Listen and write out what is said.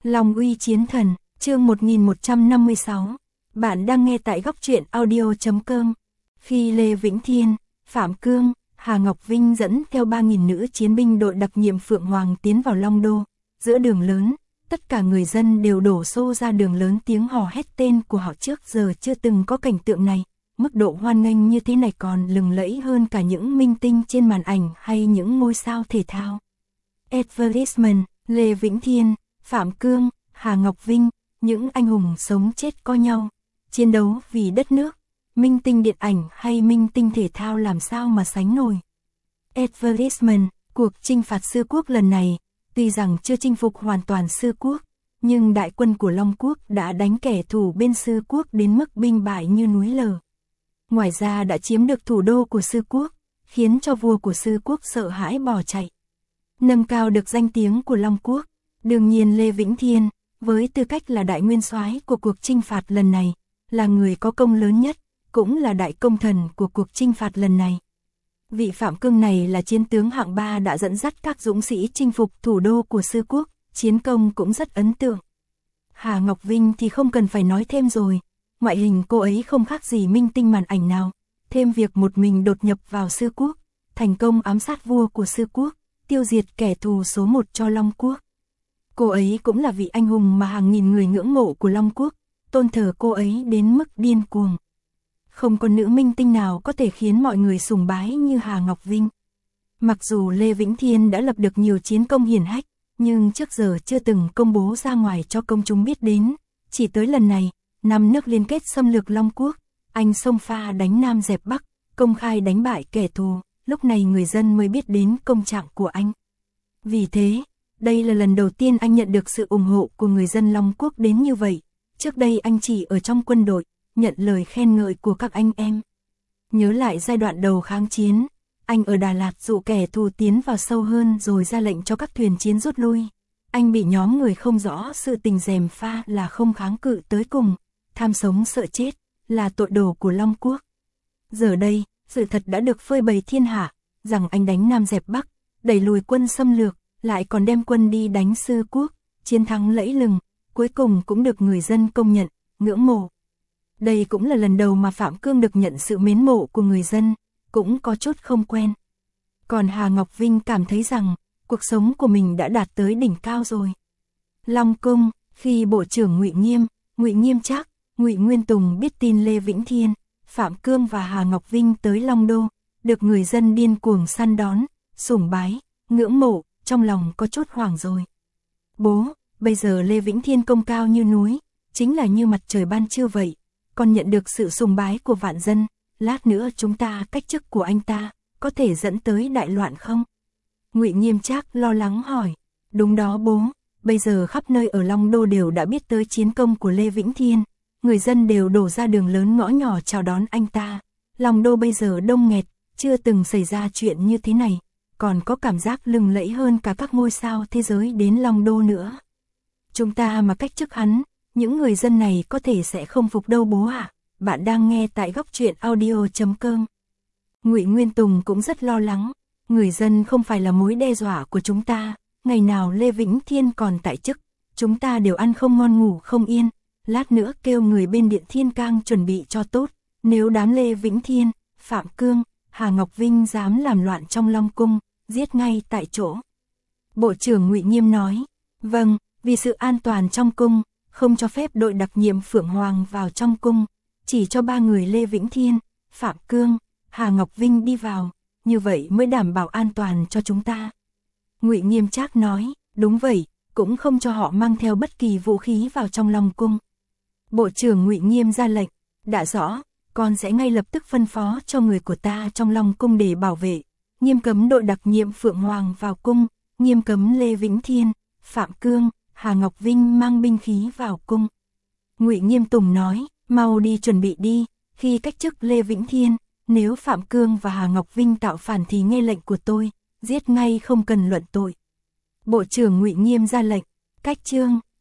Long uy chiến thần, chương 1156. Bạn đang nghe tại góc truyện audio.com. Khi Lê Vĩnh Thiên, Phạm Cương, Hà Ngọc Vinh dẫn theo 3.000 nữ chiến binh đội đặc nhiệm Phượng Hoàng tiến vào Long Đô, giữa đường lớn, tất cả người dân đều đổ xô ra đường lớn, tiếng hò hét tên của họ trước giờ chưa từng có cảnh tượng này. Mức độ hoan nghênh như thế này còn lừng lẫy hơn cả những minh tinh trên màn ảnh hay những ngôi sao thể thao. Advertisement, Lê Vĩnh Thiên, Phạm Cương, Hà Ngọc Vinh, những anh hùng sống chết co nhau, chiến đấu vì đất nước, minh tinh điện ảnh hay minh tinh thể thao làm sao mà sánh nổi. Advertisement, cuộc chinh phạt Sư Quốc lần này, tuy rằng chưa chinh phục hoàn toàn Sư Quốc, nhưng đại quân của Long Quốc đã đánh kẻ thù bên Sư Quốc đến mức binh bại như núi lở. Ngoài ra đã chiếm được thủ đô của Sư Quốc, khiến cho vua của Sư Quốc sợ hãi bỏ chạy. Nâng cao được danh tiếng của Long Quốc, đương nhiên Lê Vĩnh Thiên, với tư cách là đại nguyên soái của cuộc chinh phạt lần này, là người có công lớn nhất, cũng là đại công thần của cuộc chinh phạt lần này. Vị Phạm Cương này là chiến tướng hạng 3 đã dẫn dắt các dũng sĩ chinh phục thủ đô của Sư Quốc, chiến công cũng rất ấn tượng. Hà Ngọc Vinh thì không cần phải nói thêm rồi, ngoại hình cô ấy không khác gì minh tinh màn ảnh nào, thêm việc một mình đột nhập vào Sư Quốc, thành công ám sát vua của Sư Quốc, tiêu diệt kẻ thù số 1 cho Long Quốc. Cô ấy cũng là vị anh hùng mà hàng nghìn người ngưỡng mộ của Long Quốc, tôn thờ cô ấy đến mức điên cuồng. Không có nữ minh tinh nào có thể khiến mọi người sùng bái như Hà Ngọc Vinh. Mặc dù Lê Vĩnh Thiên đã lập được nhiều chiến công hiển hách, nhưng trước giờ chưa từng công bố ra ngoài cho công chúng biết đến. Chỉ tới lần này, năm nước liên kết xâm lược Long Quốc, anh xông pha đánh Nam dẹp Bắc, công khai đánh bại kẻ thù, lúc này người dân mới biết đến công trạng của anh. Vì thế, đây là lần đầu tiên anh nhận được sự ủng hộ của người dân Long Quốc đến như vậy. Trước đây anh chỉ ở trong quân đội, nhận lời khen ngợi của các anh em. Nhớ lại giai đoạn đầu kháng chiến, anh ở Đà Lạt dụ kẻ thù tiến vào sâu hơn rồi ra lệnh cho các thuyền chiến rút lui. Anh bị nhóm người không rõ sự tình gièm pha là không kháng cự tới cùng, tham sống sợ chết, là tội đồ của Long Quốc. Giờ đây, sự thật đã được phơi bày thiên hạ, rằng anh đánh Nam dẹp Bắc, đẩy lùi quân xâm lược, lại còn đem quân đi đánh Sư Quốc, chiến thắng lẫy lừng, cuối cùng cũng được người dân công nhận, ngưỡng mộ. Đây cũng là lần đầu mà Phạm Cương được nhận sự mến mộ của người dân, cũng có chút không quen. Còn Hà Ngọc Vinh cảm thấy rằng, cuộc sống của mình đã đạt tới đỉnh cao rồi. Long Cung, khi Bộ trưởng Ngụy Nghiêm Trác, Ngụy Nguyên Tùng biết tin Lê Vĩnh Thiên, Phạm Cương và Hà Ngọc Vinh tới Long Đô, được người dân điên cuồng săn đón, sùng bái, ngưỡng mộ, trong lòng có chút hoảng rồi. Bố, bây giờ Lê Vĩnh Thiên công cao như núi, chính là như mặt trời ban trưa vậy, còn nhận được sự sùng bái của vạn dân, lát nữa chúng ta cách chức của anh ta, có thể dẫn tới đại loạn không? Ngụy Nghiêm Trác lo lắng hỏi. Đúng đó bố, bây giờ khắp nơi ở Long Đô đều đã biết tới chiến công của Lê Vĩnh Thiên, người dân đều đổ ra đường lớn ngõ nhỏ chào đón anh ta. Long Đô bây giờ đông nghẹt, chưa từng xảy ra chuyện như thế này, còn có cảm giác lừng lẫy hơn cả các ngôi sao thế giới đến Long Đô nữa. Chúng ta mà cách chức hắn, những người dân này có thể sẽ không phục đâu bố ạ. Bạn đang nghe tại góc truyện audio.com. Ngụy Nguyên Tùng cũng rất lo lắng, người dân không phải là mối đe dọa của chúng ta, ngày nào Lê Vĩnh Thiên còn tại chức, chúng ta đều ăn không ngon ngủ không yên, lát nữa kêu người bên Điện Thiên Cang chuẩn bị cho tốt, nếu đám Lê Vĩnh Thiên, Phạm Cương, Hà Ngọc Vinh dám làm loạn trong Long Cung, giết ngay tại chỗ. Bộ trưởng Ngụy Nghiêm nói, vâng, vì sự an toàn trong cung, không cho phép đội đặc nhiệm Phượng Hoàng vào trong cung, chỉ cho 3 người Lê Vĩnh Thiên, Phạm Cương, Hà Ngọc Vinh đi vào, như vậy mới đảm bảo an toàn cho chúng ta. Ngụy Nghiêm Trác nói, đúng vậy, cũng không cho họ mang theo bất kỳ vũ khí vào trong Long Cung. Bộ trưởng Ngụy Nghiêm ra lệnh, đã rõ, con sẽ ngay lập tức phân phó cho người của ta trong Long Cung để bảo vệ, nghiêm cấm đội đặc nhiệm Phượng Hoàng vào cung, nghiêm cấm Lê Vĩnh Thiên, Phạm Cương, Hà Ngọc Vinh mang binh khí vào cung. Ngụy Nghiêm Tùng nói, mau đi chuẩn bị đi, khi cách chức Lê Vĩnh Thiên, nếu Phạm Cương và Hà Ngọc Vinh tạo phản thì nghe lệnh của tôi, giết ngay không cần luận tội. Bộ trưởng Ngụy Nghiêm ra lệnh, cách chương,